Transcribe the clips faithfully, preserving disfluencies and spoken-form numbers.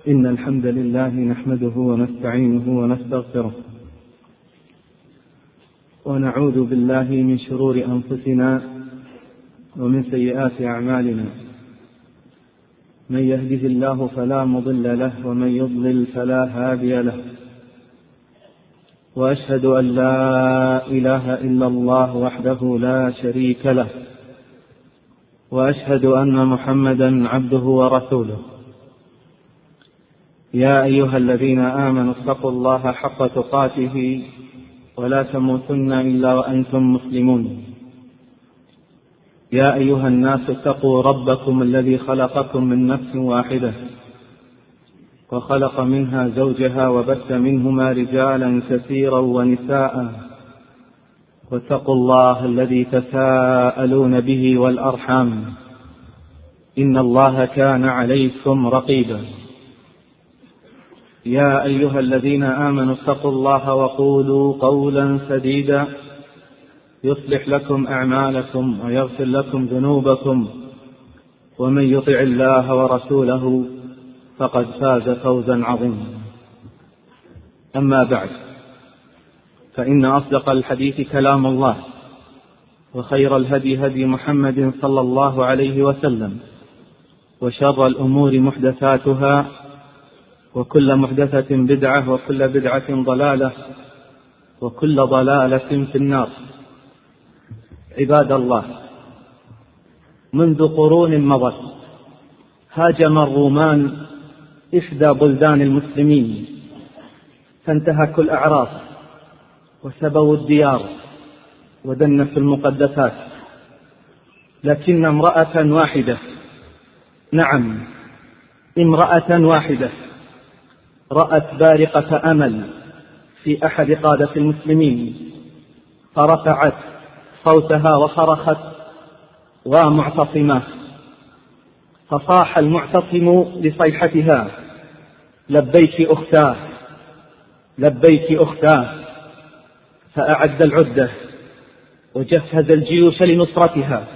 إن الحمد لله نحمده ونستعينه ونستغفره ونعوذ بالله من شرور أنفسنا ومن سيئات أعمالنا. من يهده الله فلا مضل له ومن يضلل فلا هادي له، وأشهد أن لا إله إلا الله وحده لا شريك له، وأشهد أن محمدا عبده ورسوله. يا أيها الذين آمنوا اتقوا الله حق تقاته ولا تموتن إلا وأنتم مسلمون. يا أيها الناس اتقوا ربكم الذي خلقكم من نفس واحدة وخلق منها زوجها وبث منهما رجالا كثيرا ونساء، واتقوا الله الذي تساءلون به والأرحام، إن الله كان عليكم رقيبا. يا أيها الذين آمنوا اتقوا الله وقولوا قولا سديدا يصلح لكم أعمالكم ويغفر لكم ذنوبكم، ومن يطع الله ورسوله فقد فاز فوزا عظيما. أما بعد، فإن أصدق الحديث كلام الله، وخير الهدي هدي محمد صلى الله عليه وسلم، وشر الأمور محدثاتها، وكل محدثة بدعة، وكل بدعة ضلالة، وكل ضلالة في النار. عباد الله، منذ قرون مضت هاجم الرومان إحدى بلدان المسلمين، فانتهكوا الأعراض وسبوا الديار ودنسوا المقدسات، لكن امرأة واحدة، نعم امرأة واحدة، رأت بارقة أمل في أحد قادة المسلمين، فرفعت صوتها وصرخت: ومعتصمة! فصاح المعتصم لصيحتها: لبيك أختاه، لبيك أختاه. فأعد العدة وجهز الجيوش لنصرتها.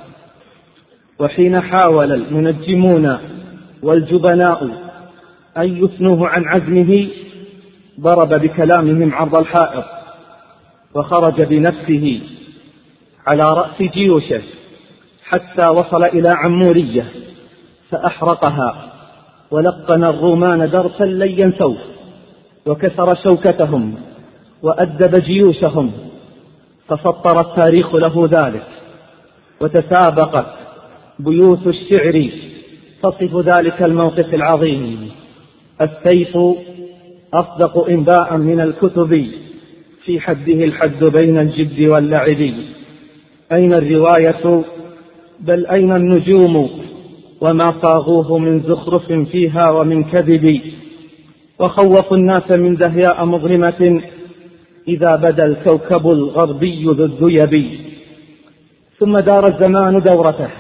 وحين حاول المنجمون والجبناء أن يثنوه عن عزمه، ضرب بكلامهم عرض الحائط، وخرج بنفسه على رأس جيوشه حتى وصل إلى عمورية فأحرقها، ولقن الرومان درسا لن ينسوه، وكسر شوكتهم وأدب جيوشهم، فسطر التاريخ له ذلك. وتسابقت بيوت الشعر تصف ذلك الموقف العظيم. السيف أصدق إنباء من الكتب، في حده الحد بين الجد واللعب. أين الرواية؟ بل أين النجوم وما صاغوه من زخرف فيها ومن كذب. وخوفوا الناس من دهياء مظلمة، إذا بدا الكوكب الغربي ذو الذيب. ثم دار الزمان دورته،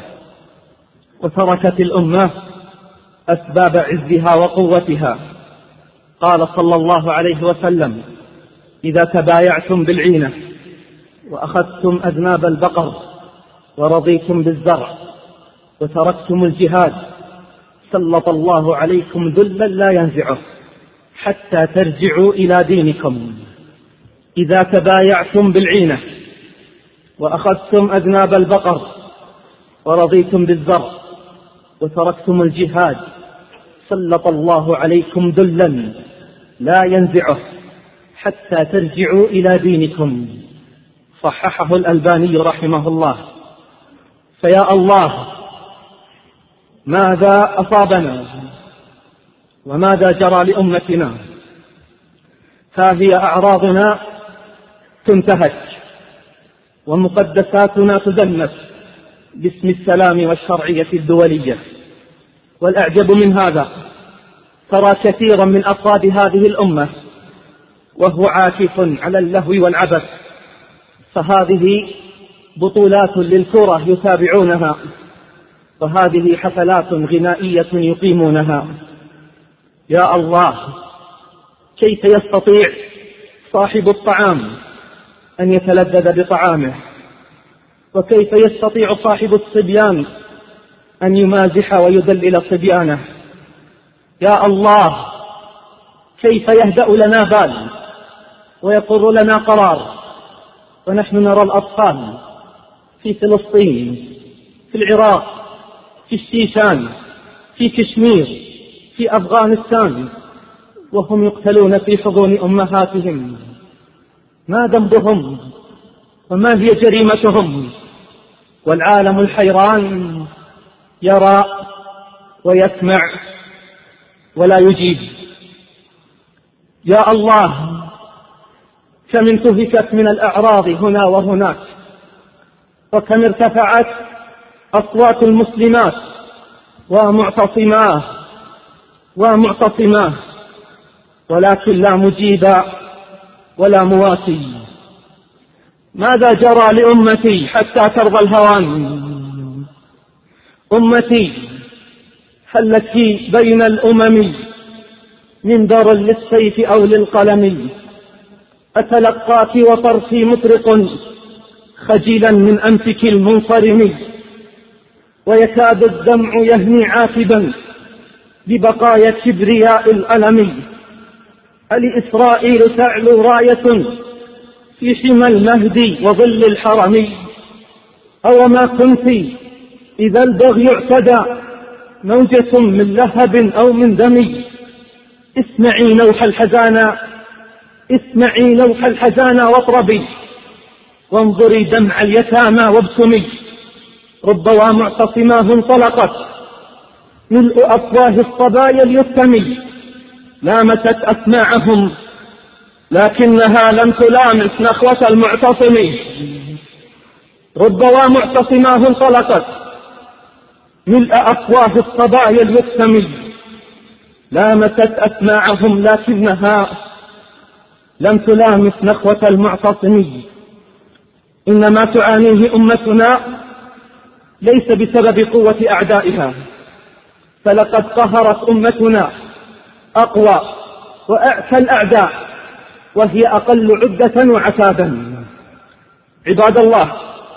وتركت الأمة أسباب عزها وقوتها. قال صلى الله عليه وسلم: إذا تبايعتم بالعينة وأخذتم أذناب البقر ورضيتم بالزرع وتركتم الجهاد، سلط الله عليكم ذلا لا ينزعه حتى ترجعوا إلى دينكم. إذا تبايعتم بالعينة وأخذتم أذناب البقر ورضيتم بالزرع وتركتم الجهاد، سلط الله عليكم ذلا لا ينزعه حتى ترجعوا إلى دينكم. صححه الألباني رحمه الله. فيا الله، ماذا أصابنا وماذا جرى لأمتنا؟ ها هي أعراضنا تنتهك، ومقدساتنا تدنس باسم السلام والشرعية الدولية. والأعجب من هذا، ترى كثيرا من أفراد هذه الأمة وهو عاكف على اللهو والعبث، فهذه بطولات للكرة يتابعونها، وهذه حفلات غنائية يقيمونها. يا الله، كيف يستطيع صاحب الطعام أن يتلذذ بطعامه؟ وكيف يستطيع صاحب الصبيان أن يمازح ويدلل صبيانه؟ يا الله، كيف يهدأ لنا بال ويقر لنا قرار ونحن نرى الأطفال في فلسطين، في العراق، في الشيشان، في كشمير، في أفغانستان، وهم يقتلون في حضون أمهاتهم؟ ما ذنبهم وما هي جريمتهم؟ والعالم الحيران يرى ويسمع ولا يجيب. يا الله، كم انتهكت من الأعراض هنا وهناك، وكم ارتفعت أصوات المسلمات ومعتصماه ومعتصماه، ولكن لا مجيب ولا مواسي. ماذا جرى لأمتي حتى ترضى الهوان؟ أمتي هل لك بين الأمم منبر للسيف أو للقلم؟ أتلقاك وطرفي مطرق خجلا من أنفك المنصرم، ويكاد الدمع يهني عاتبا ببقايا كبرياء الألم. ألإسرائيل تعلو راية في حمى المهدي وظل الحرم؟ أو ما كنت إذا البغي اعتدى موجة من لهب أو من دم؟ اسمعي نوح الحزانا، اسمعي نوح الحزانا واطربي، وانظري دمع اليتامى وابسمي. ربما معتصماه انطلقت ملء أفواه الصبايا اليتم، لامست أسماعهم لكنها لم تلامس نخوة المعتصم. ربما معتصماه انطلقت ملء أفواه الصبايا اليتم، لامست أسماعهم لكنها لم تلامس نخوة المعتصم. إنما تعانيه أمتنا ليس بسبب قوة أعدائها، فلقد قهرت أمتنا أقوى وأعتى الأعداء وهي أقل عدة وعتادا. عباد الله،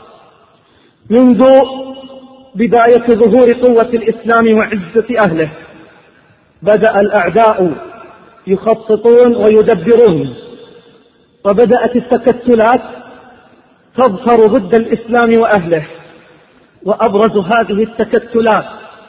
منذ بداية ظهور قوة الإسلام وعزة أهله بدأ الأعداء يخططون ويدبرون، وبدأت التكتلات تظهر ضد الإسلام وأهله. وأبرز هذه التكتلات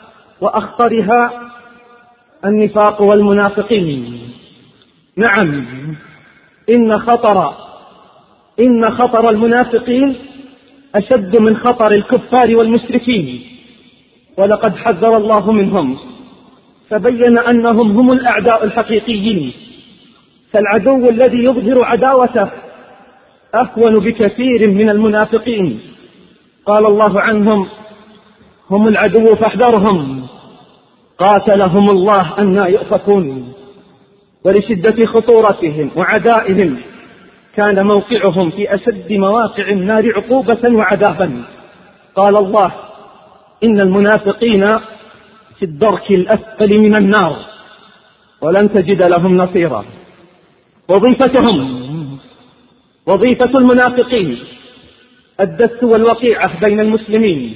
وأخطرها النفاق والمنافقين. نعم، إن خطر إن خطر المنافقين أشد من خطر الكفار والمشركين، ولقد حذر الله منهم فبين أنهم هم الأعداء الحقيقيين. فالعدو الذي يظهر عداوته أهون بكثير من المنافقين. قال الله عنهم: هم العدو فاحذرهم قاتلهم الله أنى يؤفكون. ولشدة خطورتهم وعدائهم كان موقعهم في أشد مواقع النار عقوبة وعذابا. قال الله: إن المنافقين في الدرك الأسفل من النار ولن تجد لهم نصيرا. وظيفتهم وظيفة المنافقين الدس والوقيعة بين المسلمين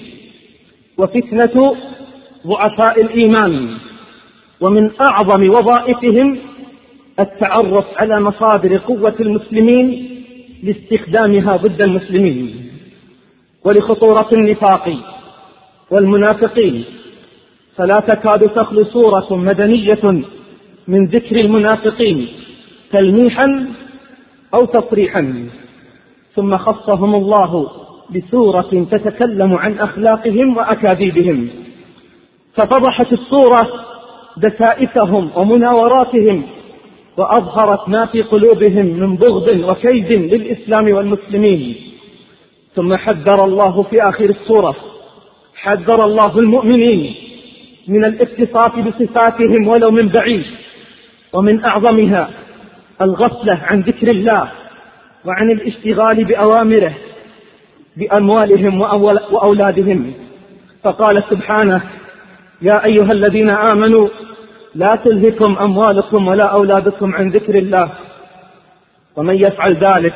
وفتنة ضعفاء الإيمان. ومن أعظم وظائفهم التعرف على مصادر قوة المسلمين لاستخدامها ضد المسلمين. ولخطورة النفاق والمنافقين فلا تكاد تخلو سورة مدنية من ذكر المنافقين تلميحا أو تصريحا، ثم خصهم الله بسورة تتكلم عن أخلاقهم وأكاذيبهم، ففضحت السورة دسائسهم ومناوراتهم، وأظهرت ما في قلوبهم من بغض وكيد للإسلام والمسلمين. ثم حذر الله في آخر السورة حذر الله المؤمنين من الاتصاف بصفاتهم ولو من بعيد، ومن أعظمها الغفلة عن ذكر الله وعن الاشتغال بأوامره بأموالهم وأولادهم. فقال سبحانه: يا أيها الذين آمنوا لا تلهكم أموالكم ولا أولادكم عن ذكر الله ومن يفعل ذلك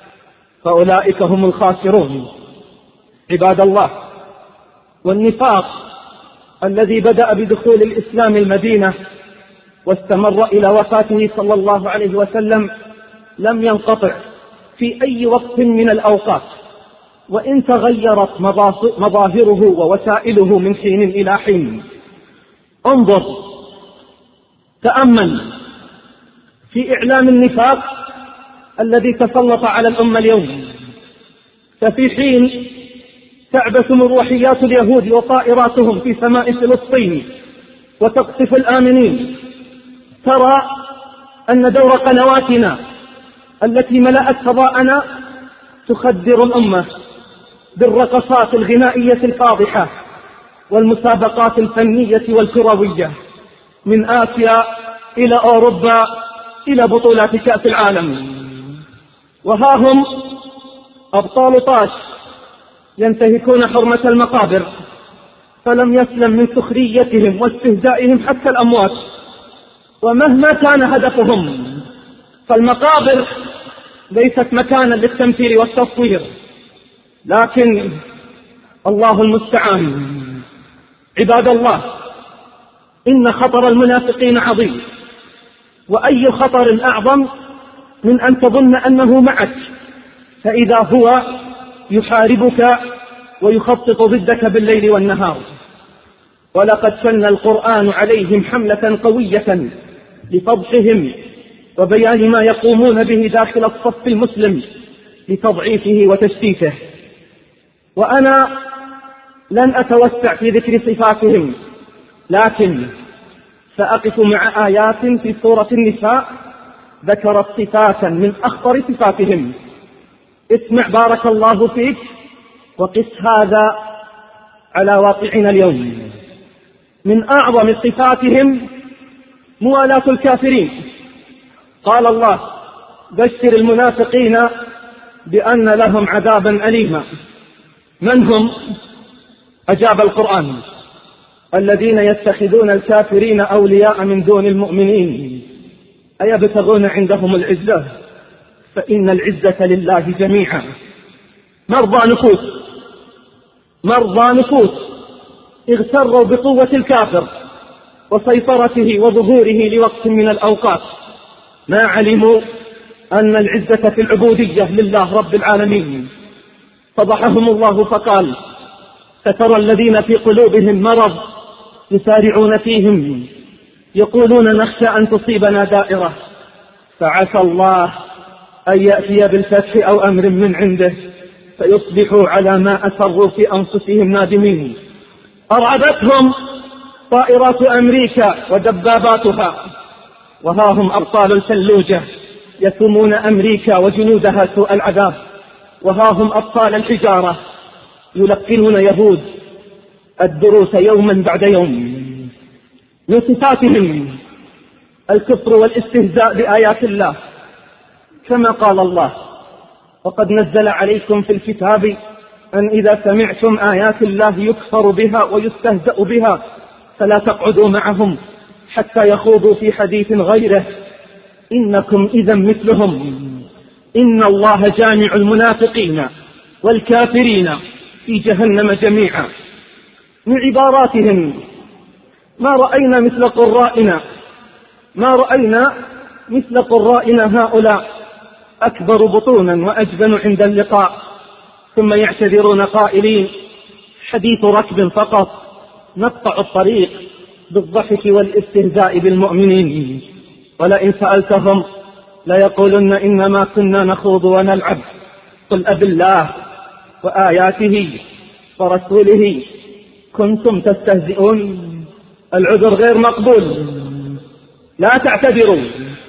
فأولئك هم الخاسرون. عباد الله، والنفاق الذي بدأ بدخول الإسلام المدينة واستمر إلى وفاته صلى الله عليه وسلم لم ينقطع في أي وقت من الأوقات، وإن تغيرت مظاهره ووسائله من حين إلى حين. انظر، تأمل في إعلام النفاق الذي تسلط على الأمة اليوم. ففي حين تعبث مروحيات اليهود وطائراتهم في سماء فلسطين وتقصف الآمنين، ترى أن دور قنواتنا التي ملأت فضاءنا تخدر الأمة بالرقصات الغنائية الفاضحة والمسابقات الفنية والكروية من آسيا إلى أوروبا إلى بطولات كأس العالم. وها هم أبطال طاش ينتهكون حرمة المقابر، فلم يسلم من سخريتهم واستهزائهم حتى الأموات. ومهما كان هدفهم، فالمقابر ليست مكانا للتمثيل والتصوير، لكن الله المستعان. عباد الله، إن خطر المنافقين عظيم، وأي خطر أعظم من أن تظن أنه معك فإذا هو يحاربك ويخطط ضدك بالليل والنهار. ولقد شن القرآن عليهم حملة قوية لفضحهم وبيان ما يقومون به داخل الصف المسلم لتضعيفه وتشتيته. وأنا لن أتوسع في ذكر صفاتهم، لكن سأقف مع آيات في سورة النساء ذكرت صفاتا من أخطر صفاتهم. اسمع بارك الله فيك، وقس هذا على واقعنا اليوم. من أعظم صفاتهم موالاة الكافرين. قال الله: بشر المنافقين بأن لهم عذابا أليما. من هم؟ أجاب القرآن: الذين يتخذون الكافرين أولياء من دون المؤمنين أيبتغون عندهم العزة فإن العزة لله جميعا. مرضى نفوس مرضى نفوس اغتروا بقوة الكافر وسيطرته وظهوره لوقت من الأوقات، ما علموا أن العزة في العبودية لله رب العالمين. فضحهم الله فقال: سترى الذين في قلوبهم مرض يسارعون فيهم يقولون نخشى أن تصيبنا دائرة فعسى الله أن يأتي بالفتح أو أمر من عنده فيصبحوا على ما أسروا في أنفسهم نادمين. أرعبتهم طائرات أمريكا ودباباتها، وها هم أبطال الفلوجة يسمون أمريكا وجنودها سوء العذاب، وها هم أبطال الحجارة يلقنون يهود الدروس يوما بعد يوم. من صفاتهم الكفر والاستهزاء بآيات الله، كما قال الله: وقد نزل عليكم في الكتاب أن إذا سمعتم آيات الله يكفر بها ويستهزأ بها فلا تقعدوا معهم حتى يخوضوا في حديث غيره إنكم إذا مثلهم إن الله جامع المنافقين والكافرين في جهنم جميعا. من عباراتهم: ما رأينا مثل قرائنا ما رأينا مثل قرائنا هؤلاء أكبر بطونا وأجبن عند اللقاء، ثم يعتذرون قائلين: حديث ركب فقط، نقطع الطريق بالضحك والاستهزاء بالمؤمنين. ولئن سألتهم ليقولن إنما كنا نخوض ونلعب، قل أب الله وآياته ورسوله كنتم تستهزئون. العذر غير مقبول، لا تعتذروا،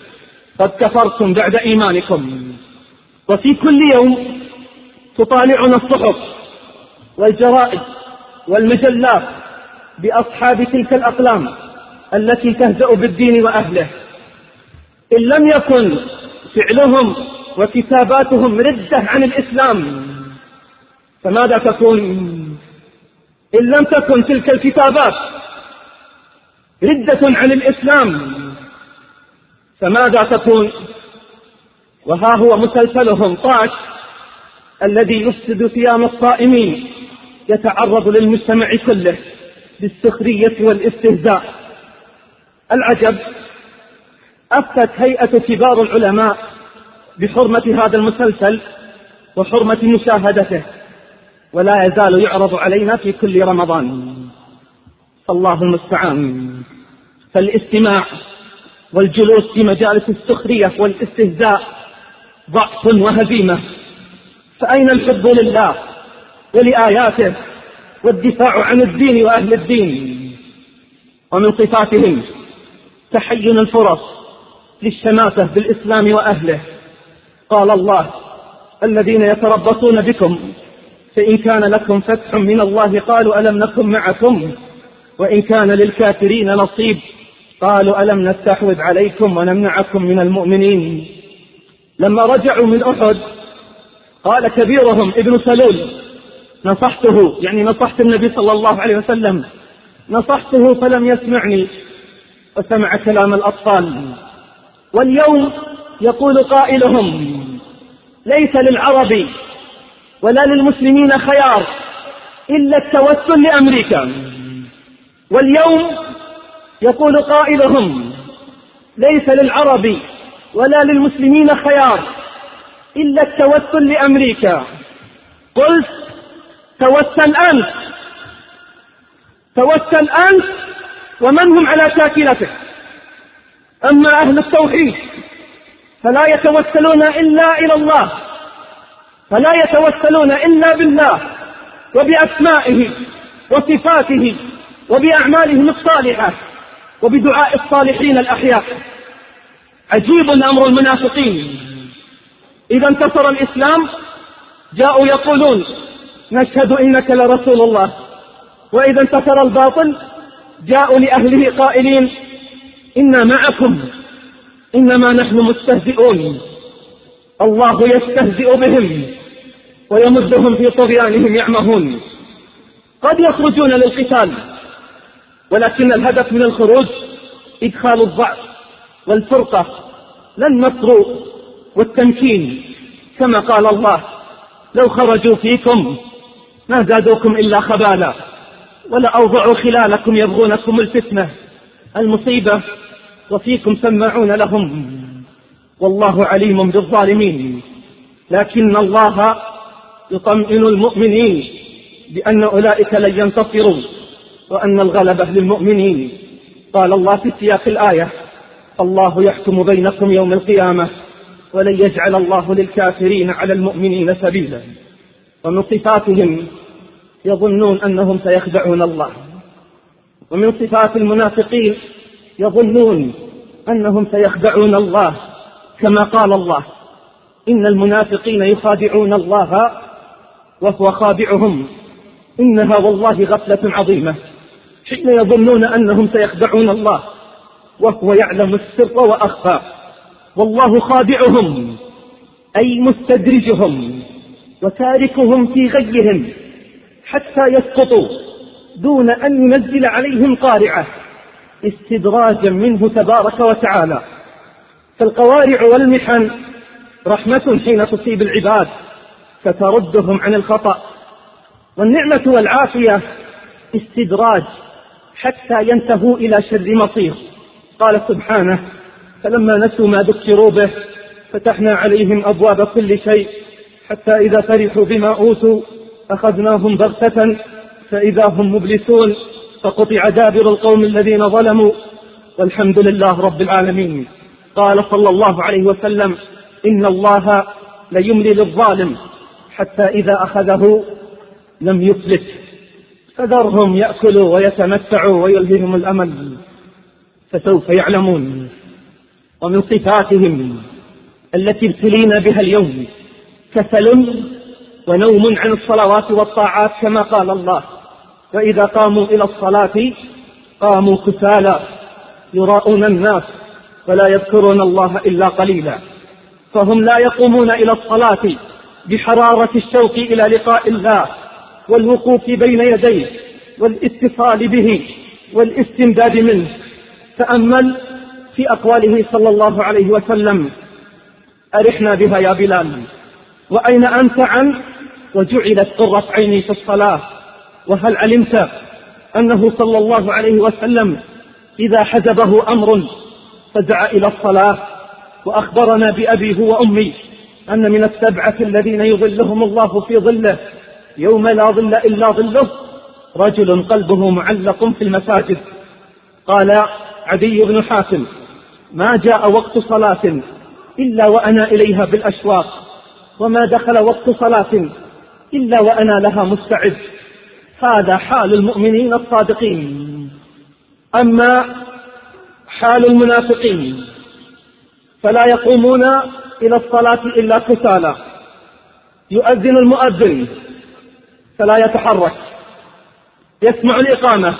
قد كفرتم بعد إيمانكم. وفي كل يوم تطالعنا الصحف والجرائد والمجلات بأصحاب تلك الأقلام التي تهزأ بالدين وأهله. إن لم يكن فعلهم وكتاباتهم ردة عن الإسلام فماذا تكون؟ إن لم تكن تلك الكتابات ردة عن الإسلام فماذا تكون؟ وها هو مسلسلهم طاش الذي يفسد صيام الصائمين يتعرض للمجتمع كله بالسخرية والاستهزاء. العجب أفتت هيئة كبار العلماء بحرمة هذا المسلسل وحرمة مشاهدته، ولا يزال يعرض علينا في كل رمضان، فالله المستعان. فالاستماع والجلوس في مجالس السخرية والاستهزاء ضعف وهزيمة، فأين الحب لله ولآياته والدفاع عن الدين وأهل الدين؟ ومن صفاتهم تحين الفرص للشماتة بالإسلام وأهله. قال الله: الذين يتربصون بكم فإن كان لكم فتح من الله قالوا ألم نكن معكم وإن كان للكافرين نصيب قالوا ألم نستحوذ عليكم ونمنعكم من المؤمنين. لما رجعوا من أحد قال كبيرهم ابن سلول: نصحته، يعني نصحت النبي صلى الله عليه وسلم، نصحته فلم يسمعني وسمع كلام الأطفال. واليوم يقول قائلهم: ليس للعرب ولا للمسلمين خيار إلا التوسل لأمريكا. واليوم يقول قائلهم: ليس للعرب ولا للمسلمين خيار إلا التوسل لأمريكا. قلت: توسل أنت، توسل أنت ومن هم على شاكلتك. أما أهل التوحيد فلا يتوسلون إلا إلى الله، فلا يتوسلون إلا بالله وبأسمائه وصفاته وبأعمالهم الصالحة وبدعاء الصالحين الأحياء. عجيب أمر المنافقين، إذا انتصر الإسلام جاءوا يقولون: نشهد إنك لرسول الله. وإذا انتصر الباطل جاءوا لأهله قائلين: إنا معكم إنما نحن مستهزئون. الله يستهزئ بهم ويمدهم في طغيانهم يعمهون. قد يخرجون للقتال، ولكن الهدف من الخروج إدخال الضعف والفرقة لا النصر والتمكين، كما قال الله: لو خرجوا فيكم ما زادوكم إلا خبالا ولأوضعوا خلالكم يبغونكم الفتنة. المصيبة وفيكم سماعون لهم والله عليم بالظالمين. لكن الله يطمئن المؤمنين بأن أولئك لن ينتصروا وأن الغلبة للمؤمنين. قال الله في سياق الآية: الله يحكم بينكم يوم القيامة ولن يجعل الله للكافرين على المؤمنين سبيلا. ومن صفاتهم يظنون أنهم سيخدعون الله. ومن صفات المنافقين يظنون أنهم سيخدعون الله، كما قال الله: إن المنافقين يخادعون الله وهو خادعهم إنها والله غفلة عظيمة. حين يظنون أنهم سيخدعون الله وهو يعلم السر وأخفى، والله خادعهم أي مستدرجهم وتاركهم في غيهم حتى يسقطوا دون أن ينزل عليهم قارعة، استدراجا منه تبارك وتعالى. فالقوارع والمحن رحمة حين تصيب العباد فتردهم عن الخطأ، والنعمة والعافية استدراج حتى ينتهوا إلى شر مصير. قال سبحانه: فلما نسوا ما ذكروا به فتحنا عليهم أبواب كل شيء حتى إذا فرحوا بما أوتوا أخذناهم بغتة فإذا هم مبلسون فقطع دابر القوم الذين ظلموا والحمد لله رب العالمين. قال صلى الله عليه وسلم: إن الله ليملي للظالم حتى إذا أخذه لم يفلت، فذرهم يأكلوا ويتمتعوا ويلههم الأمل فسوف يعلمون. ومن صفاتهم التي ابتلينا بها اليوم كسل ونوم عن الصلوات والطاعات، كما قال الله: وإذا قاموا إلى الصلاة قاموا كسالى يراءون الناس ولا يذكرون الله إلا قليلا. فهم لا يقومون إلى الصلاة بحرارة الشوق إلى لقاء الله والوقوف بين يديه والاتصال به والاستمداد منه. تأمل في أقواله صلى الله عليه وسلم: أرحنا بها يا بلال، وأين أنت عن وجعلت قرة عيني في الصلاة. وهل علمت أنه صلى الله عليه وسلم إذا حزبه أمر فزع إلى الصلاة وأخبرنا بأبي هو أمي أن من السبعة الذين يظلهم الله في ظله يوم لا ظل إلا ظله رجل قلبه معلق في المساجد. قال عدي بن حاتم: ما جاء وقت صلاة إلا وأنا إليها بالأشواق، وما دخل وقت صلاة إلا وأنا لها مستعد. هذا حال المؤمنين الصادقين. أما حال المنافقين فلا يقومون إلى الصلاة إلا كسالى. يؤذن المؤذن فلا يتحرك، يسمع الإقامة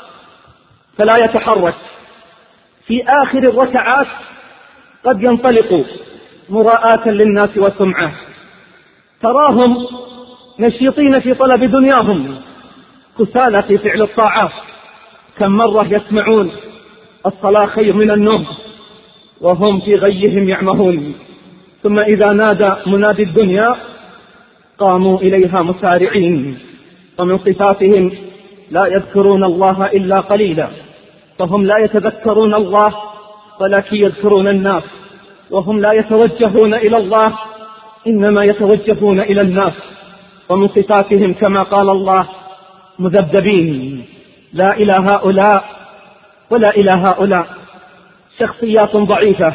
فلا يتحرك، في آخر الركعات قد ينطلق مراءة للناس وسمعة. تراهم نشيطين في طلب دنياهم كسالى في فعل الطاعات. كم مرة يسمعون الصلاة خير من النوم وهم في غيهم يعمهون، ثم إذا نادى منادي الدنيا قاموا إليها مسارعين. ومن صفاتهم لا يذكرون الله إلا قليلا، فهم لا يتذكرون الله ولكن يذكرون الناس، وهم لا يتوجهون إلى الله إنما يتوجهون إلى الناس. ومن صفاتهم كما قال الله: مذبذبين لا إلى هؤلاء ولا إلى هؤلاء. شخصيات ضعيفة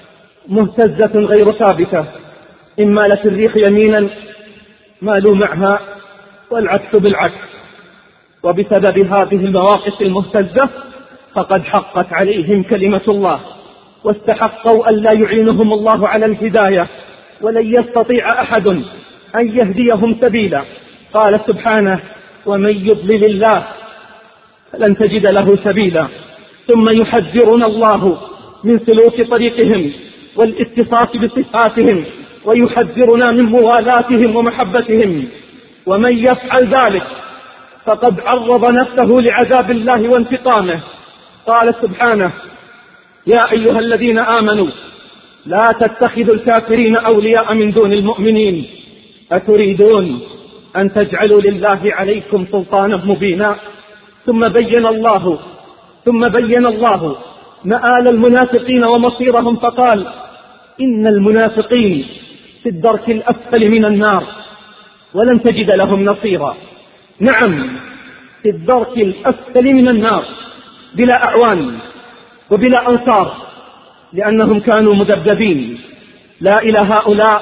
مهتزة غير ثابتة، إن مالت الريح يمينا مالوا معها والعكس بالعكس. وبسبب هذه المواقف المهتزة فقد حقت عليهم كلمة الله، واستحقوا أن لا يعينهم الله على الهداية، ولن يستطيع أحد أن يهديهم سبيلا. قال سبحانه: ومن يضلل الله فلن تجد له سبيلا. ثم يحذرنا الله من سلوك طريقهم والاتصاف بصفاتهم، ويحذرنا من موالاتهم ومحبتهم. ومن يفعل ذلك فقد عرض نفسه لعذاب الله وانتقامه. قال سبحانه: يا أيها الذين آمنوا لا تتخذوا الكافرين أولياء من دون المؤمنين أتريدون أن تجعلوا لله عليكم سلطانا مبينا. ثم بين الله ثم بين الله مآل المنافقين ومصيرهم فقال: إن المنافقين في الدرك الأسفل من النار ولن تجد لهم نصيرا. نعم، في الدرك الأسفل من النار بلا أعوان وبلا أنصار، لأنهم كانوا مذبذبين لا إلى هؤلاء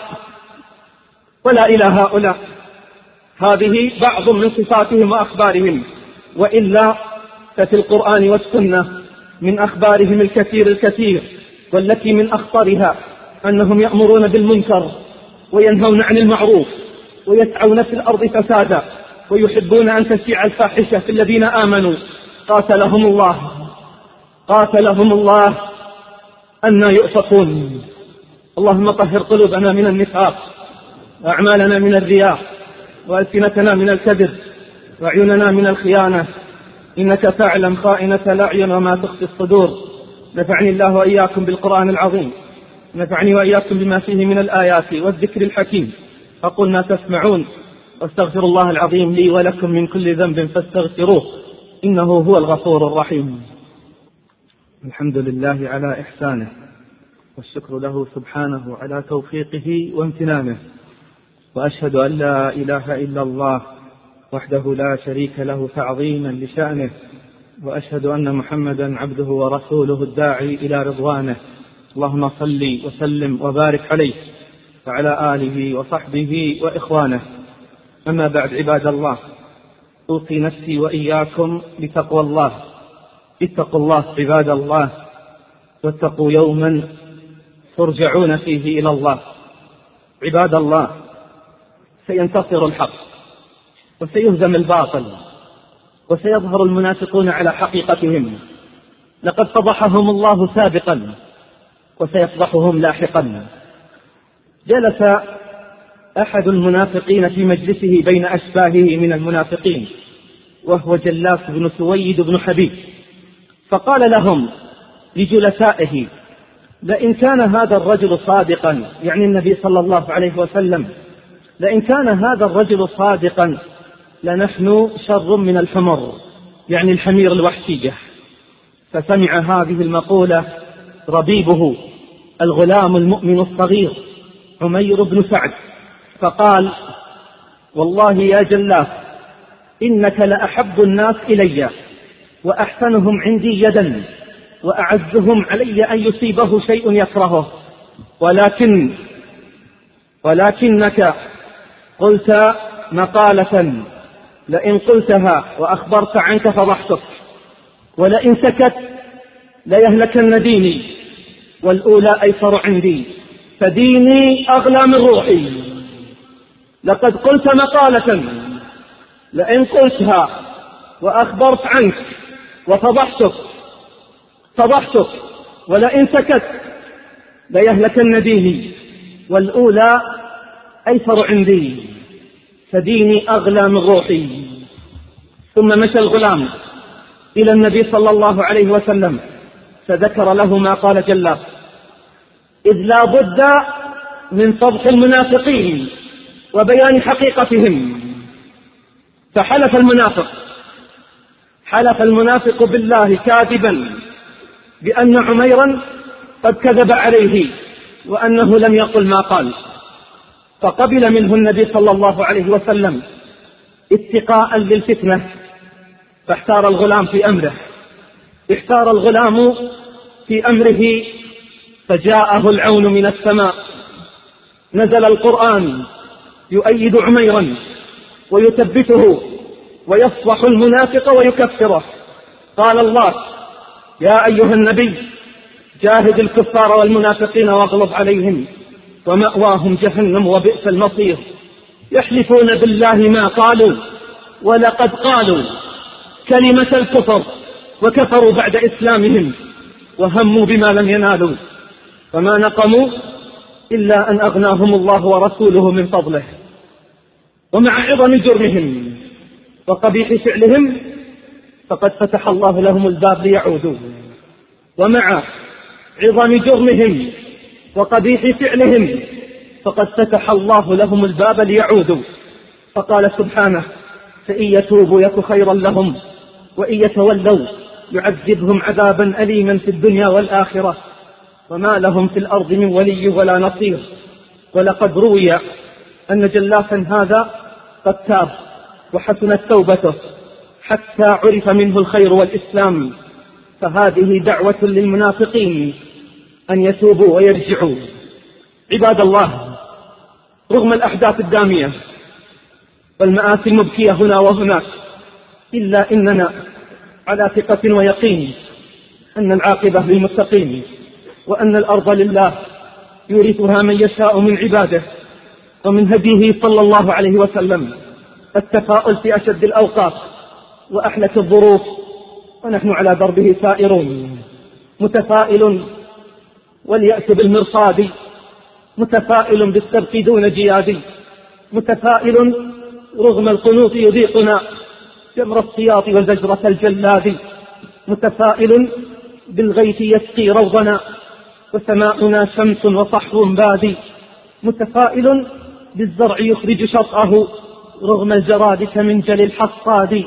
ولا إلى هؤلاء. هذه بعض من صفاتهم وأخبارهم، وإلا ففي القرآن والسنة من أخبارهم الكثير الكثير، والتي من أخطرها أنهم يأمرون بالمنكر وينهون عن المعروف ويسعون في الأرض فسادا ويحبون أن تشيع الفاحشة في الذين آمنوا. قاتلهم الله قاتلهم الله أنى يؤفكون. اللهم طهر قلوبنا من النفاق، وأعمالنا من الرياء، وألسنتنا من الكذب، وعيوننا من الخيانة، إنك تعلم خائنة الأعين وما تخفي الصدور. نفعني الله وإياكم بالقرآن العظيم، نفعني وإياكم بما فيه من الآيات والذكر الحكيم. أقول ما تسمعون، واستغفر الله العظيم لي ولكم من كل ذنب فاستغفروه إنه هو الغفور الرحيم. الحمد لله على إحسانه، والشكر له سبحانه على توفيقه وامتنانه، وأشهد أن لا إله إلا الله وحده لا شريك له تعظيما لشأنه، وأشهد أن محمدا عبده ورسوله الداعي إلى رضوانه. اللهم صل وسلم وبارك عليه وعلى آله وصحبه وإخوانه. أما بعد، عباد الله، أوصي نفسي وإياكم بتقوى الله. اتقوا الله عباد الله، واتقوا يوما ترجعون فيه إلى الله. عباد الله، سينتصر الحق وسيهزم الباطل، وسيظهر المنافقون على حقيقتهم. لقد فضحهم الله سابقا وسيفضحهم لاحقا. جلس أحد المنافقين في مجلسه بين أشباهه من المنافقين، وهو جلاس بن سويد بن حبيب، فقال لهم لجلسائه: لئن كان هذا الرجل صادقا، يعني النبي صلى الله عليه وسلم، لئن كان هذا الرجل صادقا لنحن شر من الحمر، يعني الحمير الوحشية. فسمع هذه المقولة ربيبه الغلام المؤمن الصغير عمير بن سعد، فقال: والله يا جلاف إنك لأحب الناس إلي وأحسنهم عندي يدا وأعزهم علي أن يصيبه شيء يكرهه، ولكن ولكنك قلت مقالة لئن قلتها وأخبرت عنك فضحتك، ولئن سكت ليهلكن ديني، والأولى أيسر عندي، فديني أغلى من روحي. لقد قلت مقالة لئن قلتها وأخبرت عنك وفضحتك فضحتك، ولئن سكت ليهلكن ديني، والأولى أيسر عندي، فديني أغلى من روحي. ثم مشى الغلام إلى النبي صلى الله عليه وسلم فذكر له ما قال جلاف، إذ لا بد من فضح المنافقين وبيان حقيقتهم. فحلف المنافق حلف المنافق بالله كاذبا بأن عميرا قد كذب عليه وأنه لم يقل ما قال، فقبل منه النبي صلى الله عليه وسلم اتقاء للفتنة، فاحتار الغلام في أمره احتار الغلام في أمره فجاءه العون من السماء، نزل القرآن يؤيد عميرا ويثبته ويصفح المنافق ويكفره. قال الله: يا أيها النبي جاهد الكفار والمنافقين واغلظ عليهم ومأواهم جهنم وبئس المصير، يحلفون بالله ما قالوا ولقد قالوا كلمة الكفر وكفروا بعد إسلامهم وهموا بما لم ينالوا، فما نقموا إلا أن أغناهم الله ورسوله من فضله. ومع عظم جرمهم وقبيح فعلهم فقد فتح الله لهم الباب ليعودوا، ومع عظم جرمهم وقبيح فعلهم فقد فتح الله لهم الباب ليعودوا، فقال سبحانه: فإن يتوبوا يك خيرا لهم وإن يتولوا يعذبهم عذابا أليما في الدنيا والآخرة وما لهم في الأرض من ولي ولا نصير. ولقد روي أن جلافا هذا قد تاب وحسنت توبته حتى عرف منه الخير والإسلام، فهذه دعوة للمنافقين أن يتوبوا ويرجعوا. عباد الله، رغم الأحداث الدامية والمآسي المبكية هنا وهناك، إلا إننا على ثقة ويقين أن العاقبة للمتقين، وأن الأرض لله يورثها من يشاء من عباده. ومن هديه صلى الله عليه وسلم التفاؤل في أشد الأوقات وأحلك الظروف، ونحن على دربه سائرون. متفائل واليأس بالمرصاد، متفائل بالسبق دون جياد، متفائل رغم القنوط يذيقنا جمر السياط وزجرة الجلاد، متفائل بالغيث يسقي روضنا وسماؤنا شمس وصحو بادي، متفائل بالزرع يخرج شطأه رغم الجراد كمنجل الحصاد،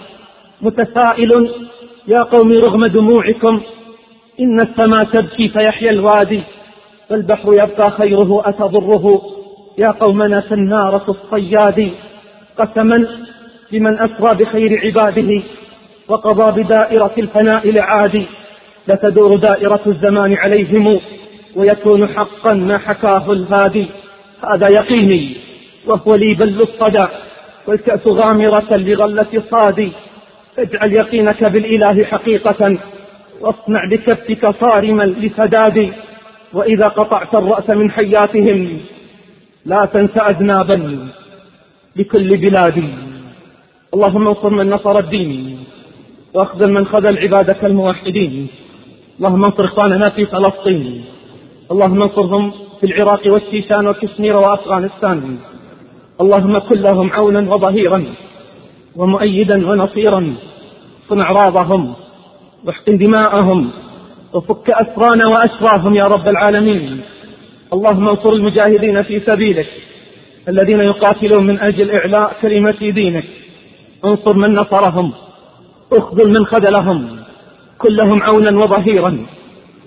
متفائل يا قوم رغم دموعكم إن السماء تبكي فيحيى الوادي، والبحر يبقى خيره أتضره يا قومنا النار الصياد. قسما لمن أسرى بخير عباده وقضى بدائرة الفناء لعادي، لتدور دائرة الزمان عليهم ويكون حقا ما حكاه الهادي. هذا يقيني وهو لي بل الصدى، والكأس غامرة لغلة صادي. اجعل يقينك بالإله حقيقة واصنع بكفك صارما لسداد، وإذا قطعت الرأس من حياتهم لا تنس أذنابا لكل بلاد. اللهم انصر من نصر الدين واخذل من خذل عبادك الموحدين. اللهم انصر إخواننا في فلسطين، اللهم انصرهم في العراق والشيشان وكشمير وأفغانستان. اللهم كن لهم عونا وظهيرا ومؤيدا ونصيرا، صن أعراضهم واحقن دماءهم وفك أسرانا وأسراهم يا رب العالمين. اللهم انصر المجاهدين في سبيلك الذين يقاتلون من أجل إعلاء كلمة دينك، انصر من نصرهم، اخذل من خذلهم، كن لهم عونا وظهيرا.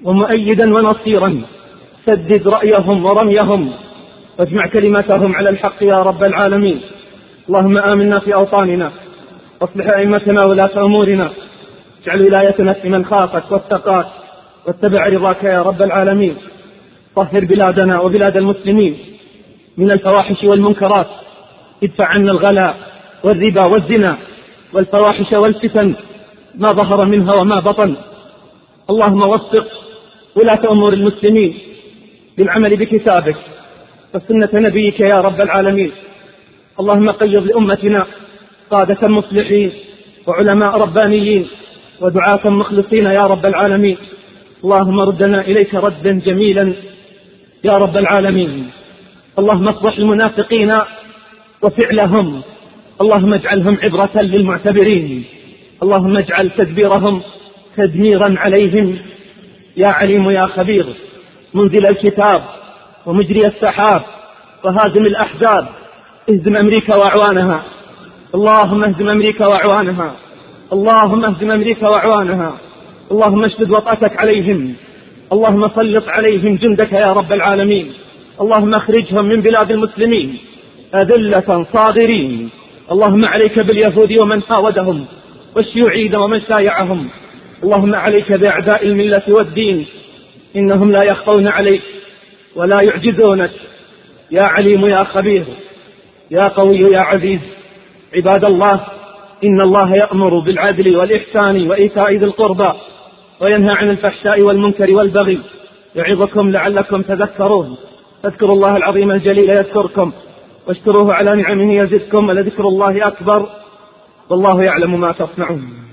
ومؤيدا ونصيرا، سدد رأيهم ورميهم واجمع كلمتهم على الحق يا رب العالمين. اللهم آمنا في أوطاننا، واصلح أئمتنا ولاة أمورنا، اجعل ولايتنا في من خافك واتقاك واتبع رضاك يا رب العالمين. طهر بلادنا وبلاد المسلمين من الفواحش والمنكرات، ادفع عنا الغلا والربا والزنا والفواحش والفتن ما ظهر منها وما بطن. اللهم وفق ولاة أمور المسلمين بالعمل بكتابك وسنة نبيك يا رب العالمين. اللهم قيض لأمتنا قادة مصلحين وعلماء ربانيين ودعاة مخلصين يا رب العالمين. اللهم ردنا إليك ردا جميلا يا رب العالمين. اللهم اصلح المنافقين وفعلهم، اللهم اجعلهم عبرة للمعتبرين، اللهم اجعل تدبيرهم تدميرا عليهم يا عليم يا خبير. منزل الكتاب ومجري السحاب وهازم الأحزاب، اهزم أمريكا وأعوانها، اللهم اهزم أمريكا وأعوانها، اللهم اهزم أمريكا وأعوانها. اللهم اشدد وطأتك عليهم، اللهم سلط عليهم جندك يا رب العالمين. اللهم اخرجهم من بلاد المسلمين أذلة صاغرين. اللهم عليك باليهود ومن حاودهم والشيوعيين ومن شايعهم. اللهم عليك بأعداء الملة والدين، إنهم لا يخفون عليك ولا يعجزونك يا عليم يا خبير يا قوي يا عزيز. عباد الله، إن الله يأمر بالعدل والإحسان وإيتاء ذي القربى وينهى عن الفحشاء والمنكر والبغي، يعظكم لعلكم تذكرون. فاذكروا الله العظيم الجليل يذكركم، واشكروه على نعمه يزدكم، ولذكر الله أكبر، والله يعلم ما تصنعون.